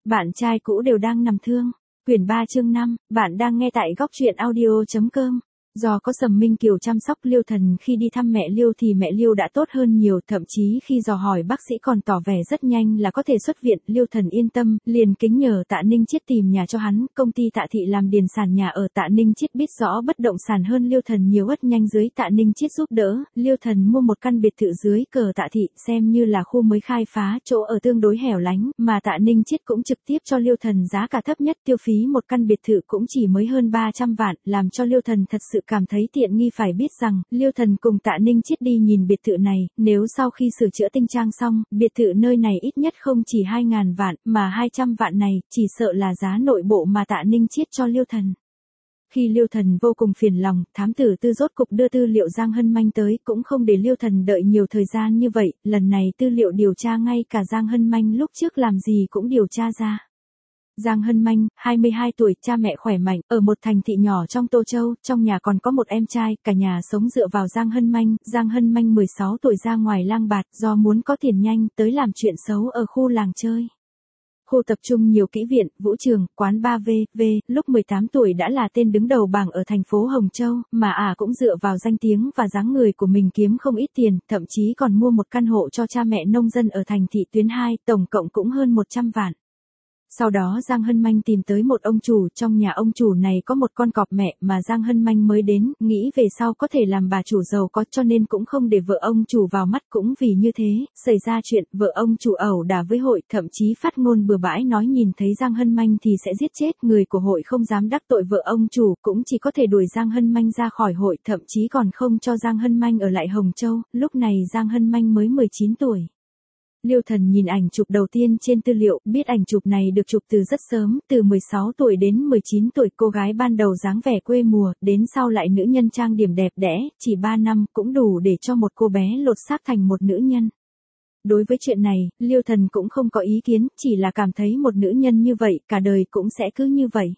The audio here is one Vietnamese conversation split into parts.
Bạn trai cũ đều đang nằm thương. Quyển 3 chương 5, bạn đang nghe tại góc truyện audio.com. Do có Sầm Minh Kiều chăm sóc Liêu Thần khi đi thăm mẹ Liêu thì mẹ Liêu đã tốt hơn nhiều, thậm chí khi dò hỏi bác sĩ còn tỏ vẻ rất nhanh là có thể xuất viện. Liêu Thần yên tâm, liền kính nhờ Tạ Ninh Chiết tìm nhà cho hắn. Công ty Tạ Thị làm điền sản nhà ở. Tạ Ninh Chiết biết rõ bất động sản hơn Liêu Thần nhiều, ất nhanh dưới Tạ Ninh Chiết giúp đỡ. Liêu Thần mua một căn biệt thự dưới cờ Tạ Thị, xem như là khu mới khai phá, chỗ ở tương đối hẻo lánh, mà Tạ Ninh Chiết cũng trực tiếp cho Liêu Thần giá cả thấp nhất. Tiêu phí một căn biệt thự cũng chỉ mới hơn 300 vạn, làm cho Liêu Thần thật sự cảm thấy tiện nghi. Phải biết rằng, Liêu Thần cùng Tạ Ninh Chiết đi nhìn biệt thự này, nếu sau khi sửa chữa tinh trang xong, biệt thự nơi này ít nhất không chỉ 2.000 vạn, mà 200 vạn này, chỉ sợ là giá nội bộ mà Tạ Ninh Chiết cho Liêu Thần. Khi Liêu Thần vô cùng phiền lòng, thám tử Tư rốt cục đưa tư liệu Giang Hân Manh tới, cũng không để Liêu Thần đợi nhiều thời gian như vậy, lần này tư liệu điều tra ngay cả Giang Hân Manh lúc trước làm gì cũng điều tra ra. Giang Hân Manh, 22 tuổi, cha mẹ khỏe mạnh, ở một thành thị nhỏ trong Tô Châu, trong nhà còn có một em trai, cả nhà sống dựa vào Giang Hân Manh. Giang Hân Manh 16 tuổi ra ngoài lang bạt, do muốn có tiền nhanh, tới làm chuyện xấu ở khu làng chơi. Khu tập trung nhiều kỹ viện, vũ trường, quán bar v.v. Lúc 18 tuổi đã là tên đứng đầu bảng ở thành phố Hồng Châu, mà cũng dựa vào danh tiếng và dáng người của mình kiếm không ít tiền, thậm chí còn mua một căn hộ cho cha mẹ nông dân ở thành thị tuyến 2, tổng cộng cũng hơn 100 vạn. Sau đó Giang Hân Manh tìm tới một ông chủ, trong nhà ông chủ này có một con cọp mẹ mà Giang Hân Manh mới đến, nghĩ về sau có thể làm bà chủ giàu có, cho nên cũng không để vợ ông chủ vào mắt. Cũng vì như thế, xảy ra chuyện vợ ông chủ ẩu đả với hội, thậm chí phát ngôn bừa bãi nói nhìn thấy Giang Hân Manh thì sẽ giết chết. Người của hội không dám đắc tội vợ ông chủ, cũng chỉ có thể đuổi Giang Hân Manh ra khỏi hội, thậm chí còn không cho Giang Hân Manh ở lại Hồng Châu. Lúc này Giang Hân Manh mới 19 tuổi. Liêu Thần nhìn ảnh chụp đầu tiên trên tư liệu, biết ảnh chụp này được chụp từ rất sớm, từ 16 tuổi đến 19 tuổi. Cô gái ban đầu dáng vẻ quê mùa, đến sau lại nữ nhân trang điểm đẹp đẽ, chỉ 3 năm cũng đủ để cho một cô bé lột xác thành một nữ nhân. Đối với chuyện này, Liêu Thần cũng không có ý kiến, chỉ là cảm thấy một nữ nhân như vậy, cả đời cũng sẽ cứ như vậy.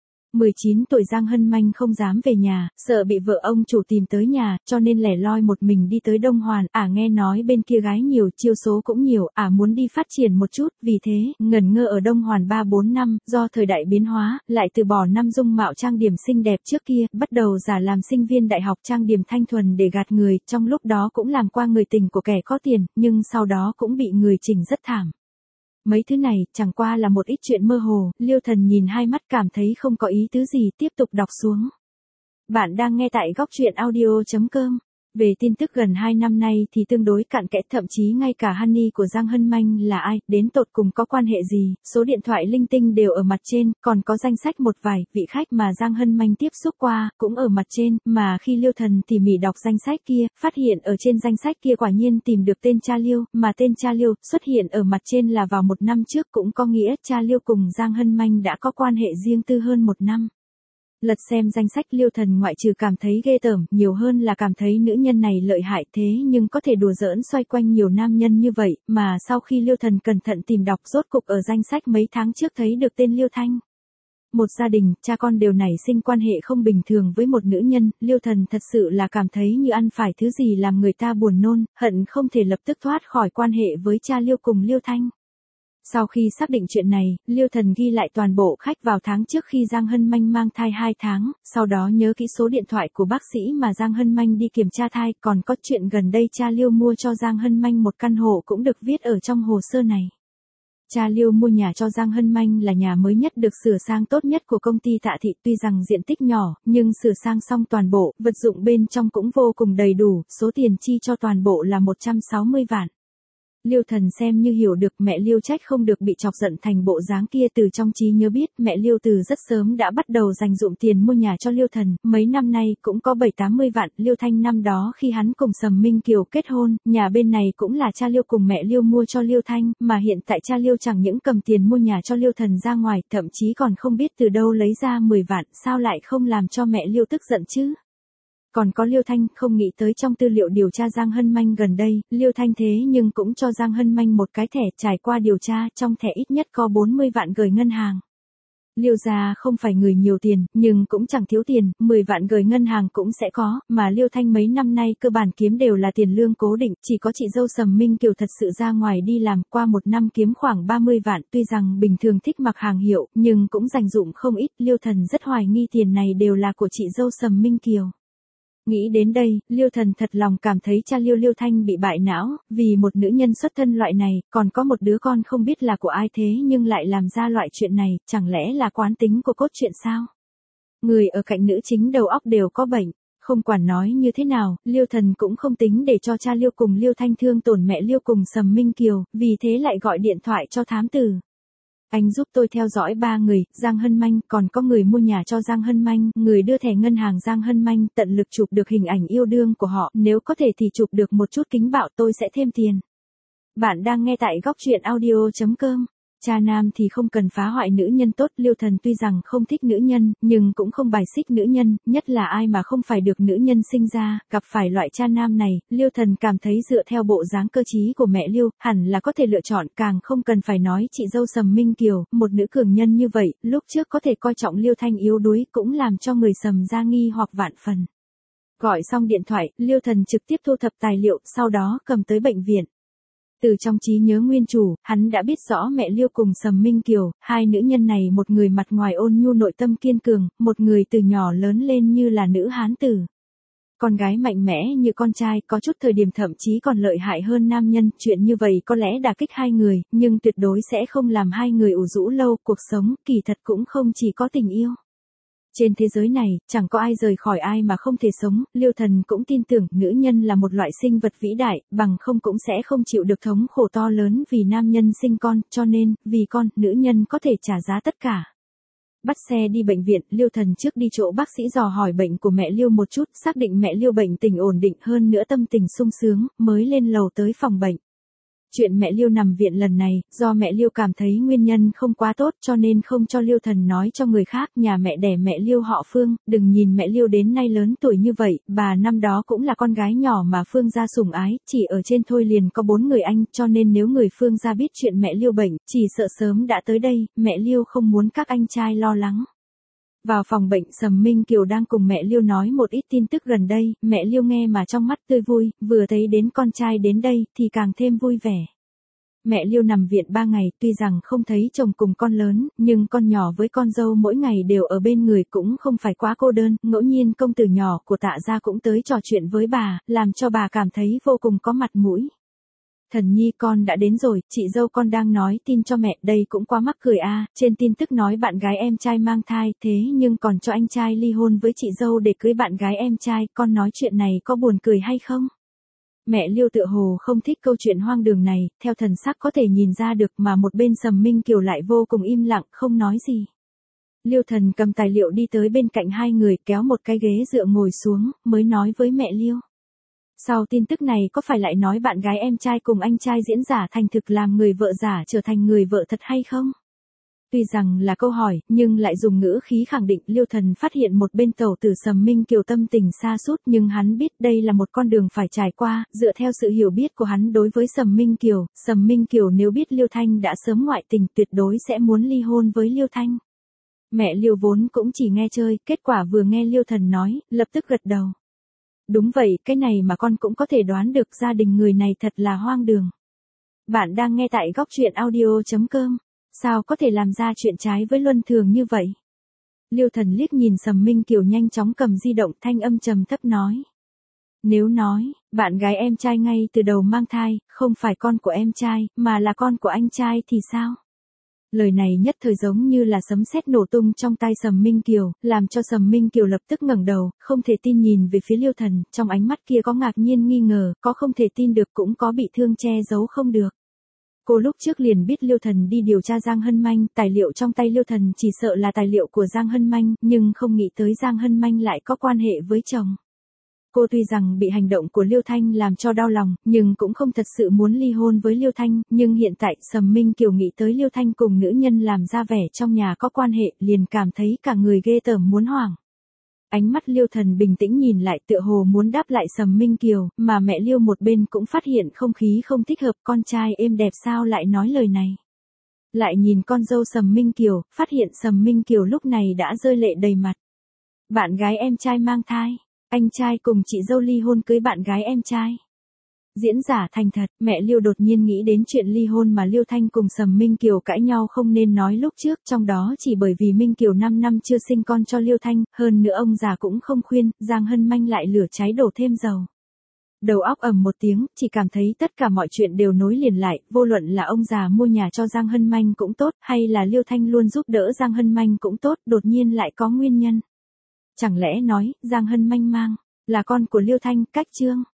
19 tuổi Giang Hân Manh không dám về nhà, sợ bị vợ ông chủ tìm tới nhà, cho nên lẻ loi một mình đi tới Đông Hoàn. Nghe nói bên kia gái nhiều, chiêu số cũng nhiều, muốn đi phát triển một chút, vì thế, ngẩn ngơ ở Đông Hoàn 3-4 năm, do thời đại biến hóa, lại từ bỏ năm dung mạo trang điểm xinh đẹp trước kia, bắt đầu giả làm sinh viên đại học trang điểm thanh thuần để gạt người, trong lúc đó cũng làm qua người tình của kẻ có tiền, nhưng sau đó cũng bị người chỉnh rất thảm. Mấy thứ này, chẳng qua là một ít chuyện mơ hồ. Liêu Thần nhìn hai mắt cảm thấy không có ý tứ gì, tiếp tục đọc xuống. Bạn đang nghe tại góc truyện audio.com. Về tin tức gần 2 năm nay thì tương đối cặn kẽ, thậm chí ngay cả Honey của Giang Hân Manh là ai, đến tột cùng có quan hệ gì, số điện thoại linh tinh đều ở mặt trên, còn có danh sách một vài vị khách mà Giang Hân Manh tiếp xúc qua, cũng ở mặt trên, mà khi Liêu Thần tỉ mỉ đọc danh sách kia, phát hiện ở trên danh sách kia quả nhiên tìm được tên cha Liêu, mà tên cha Liêu xuất hiện ở mặt trên là vào 1 năm trước, cũng có nghĩa cha Liêu cùng Giang Hân Manh đã có quan hệ riêng tư hơn 1 năm. Lật xem danh sách, Liêu Thần ngoại trừ cảm thấy ghê tởm, nhiều hơn là cảm thấy nữ nhân này lợi hại, thế nhưng có thể đùa giỡn xoay quanh nhiều nam nhân như vậy, mà sau khi Liêu Thần cẩn thận tìm đọc, rốt cục ở danh sách mấy tháng trước thấy được tên Liêu Thanh. Một gia đình, cha con đều nảy sinh quan hệ không bình thường với một nữ nhân. Liêu Thần thật sự là cảm thấy như ăn phải thứ gì làm người ta buồn nôn, hận không thể lập tức thoát khỏi quan hệ với cha Liêu cùng Liêu Thanh. Sau khi xác định chuyện này, Liêu Thần ghi lại toàn bộ khách vào tháng trước khi Giang Hân Manh mang thai 2 tháng, sau đó nhớ kỹ số điện thoại của bác sĩ mà Giang Hân Manh đi kiểm tra thai, còn có chuyện gần đây cha Liêu mua cho Giang Hân Manh một căn hộ cũng được viết ở trong hồ sơ này. Cha Liêu mua nhà cho Giang Hân Manh là nhà mới nhất được sửa sang tốt nhất của công ty Tạ Thị, tuy rằng diện tích nhỏ, nhưng sửa sang xong toàn bộ, vật dụng bên trong cũng vô cùng đầy đủ, số tiền chi cho toàn bộ là 160 vạn. Liêu Thần xem như hiểu được mẹ Liêu trách không được bị chọc giận thành bộ dáng kia. Từ trong trí nhớ biết mẹ Liêu từ rất sớm đã bắt đầu dành dụm tiền mua nhà cho Liêu Thần, mấy năm nay cũng có 7-80 vạn. Liêu Thanh năm đó khi hắn cùng Sầm Minh Kiều kết hôn, nhà bên này cũng là cha Liêu cùng mẹ Liêu mua cho Liêu Thanh, mà hiện tại cha Liêu chẳng những cầm tiền mua nhà cho Liêu Thần ra ngoài, thậm chí còn không biết từ đâu lấy ra 10 vạn, sao lại không làm cho mẹ Liêu tức giận chứ? Còn có Liêu Thanh, không nghĩ tới trong tư liệu điều tra Giang Hân Manh gần đây, Liêu Thanh thế nhưng cũng cho Giang Hân Manh một cái thẻ, trải qua điều tra, trong thẻ ít nhất có 40 vạn gửi ngân hàng. Liêu gia không phải người nhiều tiền, nhưng cũng chẳng thiếu tiền, 10 vạn gửi ngân hàng cũng sẽ có, mà Liêu Thanh mấy năm nay cơ bản kiếm đều là tiền lương cố định, chỉ có chị dâu Sầm Minh Kiều thật sự ra ngoài đi làm, qua một năm kiếm khoảng 30 vạn, tuy rằng bình thường thích mặc hàng hiệu, nhưng cũng dành dụm không ít, Liêu Thần rất hoài nghi tiền này đều là của chị dâu Sầm Minh Kiều. Nghĩ đến đây, Liêu Thần thật lòng cảm thấy cha Liêu Thanh bị bại não, vì một nữ nhân xuất thân loại này, còn có một đứa con không biết là của ai thế nhưng lại làm ra loại chuyện này, chẳng lẽ là quán tính của cốt truyện sao? Người ở cạnh nữ chính đầu óc đều có bệnh, không quản nói như thế nào, Liêu Thần cũng không tính để cho cha Liêu cùng Liêu Thanh thương tổn mẹ Liêu cùng Sầm Minh Kiều, vì thế lại gọi điện thoại cho thám tử. Anh giúp tôi theo dõi 3 người, Giang Hân Manh, còn có người mua nhà cho Giang Hân Manh, người đưa thẻ ngân hàng Giang Hân Manh, tận lực chụp được hình ảnh yêu đương của họ, nếu có thể thì chụp được một chút kính bạo tôi sẽ thêm tiền. Bạn đang nghe tại góc truyện audio.com. Cha nam thì không cần phá hoại nữ nhân tốt, Liêu Thần tuy rằng không thích nữ nhân, nhưng cũng không bài xích nữ nhân, nhất là ai mà không phải được nữ nhân sinh ra, gặp phải loại cha nam này, Liêu Thần cảm thấy dựa theo bộ dáng cơ trí của mẹ Liêu, hẳn là có thể lựa chọn, càng không cần phải nói chị dâu Sầm Minh Kiều, một nữ cường nhân như vậy, lúc trước có thể coi trọng Liêu Thanh yếu đuối, cũng làm cho người Sầm ra nghi hoặc vạn phần. Gọi xong điện thoại, Liêu Thần trực tiếp thu thập tài liệu, sau đó cầm tới bệnh viện. Từ trong trí nhớ nguyên chủ, hắn đã biết rõ mẹ Liêu cùng Sầm Minh Kiều, hai nữ nhân này một người mặt ngoài ôn nhu nội tâm kiên cường, một người từ nhỏ lớn lên như là nữ hán tử. Con gái mạnh mẽ như con trai, có chút thời điểm thậm chí còn lợi hại hơn nam nhân, chuyện như vậy có lẽ đả kích hai người, nhưng tuyệt đối sẽ không làm hai người ủ rũ lâu, cuộc sống kỳ thật cũng không chỉ có tình yêu. Trên thế giới này, chẳng có ai rời khỏi ai mà không thể sống, Liêu Thần cũng tin tưởng nữ nhân là một loại sinh vật vĩ đại, bằng không cũng sẽ không chịu được thống khổ to lớn vì nam nhân sinh con, cho nên, vì con, nữ nhân có thể trả giá tất cả. Bắt xe đi bệnh viện, Liêu Thần trước đi chỗ bác sĩ dò hỏi bệnh của mẹ Liêu một chút, xác định mẹ Liêu bệnh tình ổn định hơn nữa tâm tình sung sướng, mới lên lầu tới phòng bệnh. Chuyện mẹ Liêu nằm viện lần này, do mẹ Liêu cảm thấy nguyên nhân không quá tốt cho nên không cho Liêu Thần nói cho người khác, nhà mẹ đẻ mẹ Liêu họ Phương, đừng nhìn mẹ Liêu đến nay lớn tuổi như vậy, bà năm đó cũng là con gái nhỏ mà Phương gia sủng ái, chỉ ở trên thôi liền có 4 người anh, cho nên nếu người Phương gia biết chuyện mẹ Liêu bệnh, chỉ sợ sớm đã tới đây, mẹ Liêu không muốn các anh trai lo lắng. Vào phòng bệnh, Sầm Minh Kiều đang cùng mẹ Liêu nói một ít tin tức gần đây, mẹ Liêu nghe mà trong mắt tươi vui, vừa thấy đến con trai đến đây thì càng thêm vui vẻ. Mẹ Liêu nằm viện 3 ngày, tuy rằng không thấy chồng cùng con lớn, nhưng con nhỏ với con dâu mỗi ngày đều ở bên người cũng không phải quá cô đơn, ngẫu nhiên công tử nhỏ của Tạ gia cũng tới trò chuyện với bà, làm cho bà cảm thấy vô cùng có mặt mũi. Thần nhi con đã đến rồi, chị dâu con đang nói tin cho mẹ, đây cũng quá mắc cười a, trên tin tức nói bạn gái em trai mang thai, thế nhưng còn cho anh trai ly hôn với chị dâu để cưới bạn gái em trai, con nói chuyện này có buồn cười hay không? Mẹ Liêu tựa hồ không thích câu chuyện hoang đường này, theo thần sắc có thể nhìn ra được mà một bên Sầm Minh Kiều lại vô cùng im lặng, không nói gì. Liêu Thần cầm tài liệu đi tới bên cạnh hai người kéo một cái ghế dựa ngồi xuống, mới nói với mẹ Liêu. Sau tin tức này có phải lại nói bạn gái em trai cùng anh trai diễn giả thành thực làm người vợ giả trở thành người vợ thật hay không? Tuy rằng là câu hỏi, nhưng lại dùng ngữ khí khẳng định, Liêu Thần phát hiện một bên tẩu tử Sầm Minh Kiều tâm tình xa sút, nhưng hắn biết đây là một con đường phải trải qua, dựa theo sự hiểu biết của hắn đối với Sầm Minh Kiều nếu biết Liêu Thanh đã sớm ngoại tình tuyệt đối sẽ muốn ly hôn với Liêu Thanh. Mẹ Liêu vốn cũng chỉ nghe chơi, kết quả vừa nghe Liêu Thần nói, lập tức gật đầu. Đúng vậy, cái này mà con cũng có thể đoán được, gia đình người này thật là hoang đường. Bạn đang nghe tại góc truyện audio.com. Sao có thể làm ra chuyện trái với luân thường như vậy? Liêu Thần liếc nhìn Sầm Minh Kiều nhanh chóng cầm di động, thanh âm trầm thấp nói. Nếu nói, bạn gái em trai ngay từ đầu mang thai, không phải con của em trai, mà là con của anh trai thì sao? Lời này nhất thời giống như là sấm sét nổ tung trong tai Sầm Minh Kiều, làm cho Sầm Minh Kiều lập tức ngẩng đầu, không thể tin nhìn về phía Liêu Thần, trong ánh mắt kia có ngạc nhiên nghi ngờ, có không thể tin được cũng có bị thương che giấu không được. Cô lúc trước liền biết Liêu Thần đi điều tra Giang Hân Manh, tài liệu trong tay Liêu Thần chỉ sợ là tài liệu của Giang Hân Manh, nhưng không nghĩ tới Giang Hân Manh lại có quan hệ với chồng. Cô tuy rằng bị hành động của Liêu Thanh làm cho đau lòng, nhưng cũng không thật sự muốn ly hôn với Liêu Thanh, nhưng hiện tại Sầm Minh Kiều nghĩ tới Liêu Thanh cùng nữ nhân làm ra vẻ trong nhà có quan hệ, liền cảm thấy cả người ghê tởm muốn hoảng. Ánh mắt Liêu Thần bình tĩnh nhìn lại tựa hồ muốn đáp lại Sầm Minh Kiều, mà mẹ Liêu một bên cũng phát hiện không khí không thích hợp, con trai êm đẹp sao lại nói lời này. Lại nhìn con dâu Sầm Minh Kiều, phát hiện Sầm Minh Kiều lúc này đã rơi lệ đầy mặt. Bạn gái em trai mang thai, anh trai cùng chị dâu ly hôn cưới bạn gái em trai. Diễn giả thành thật, mẹ Liêu đột nhiên nghĩ đến chuyện ly hôn mà Liêu Thanh cùng Sầm Minh Kiều cãi nhau không nên nói lúc trước, trong đó chỉ bởi vì Minh Kiều 5 năm chưa sinh con cho Liêu Thanh, hơn nữa ông già cũng không khuyên, Giang Hân Manh lại lửa cháy đổ thêm dầu. Đầu óc ầm một tiếng, chỉ cảm thấy tất cả mọi chuyện đều nối liền lại, vô luận là ông già mua nhà cho Giang Hân Manh cũng tốt, hay là Liêu Thanh luôn giúp đỡ Giang Hân Manh cũng tốt, đột nhiên lại có nguyên nhân. Chẳng lẽ nói, Giang Hân Manh mang, là con của Liêu Thanh, cách Trương.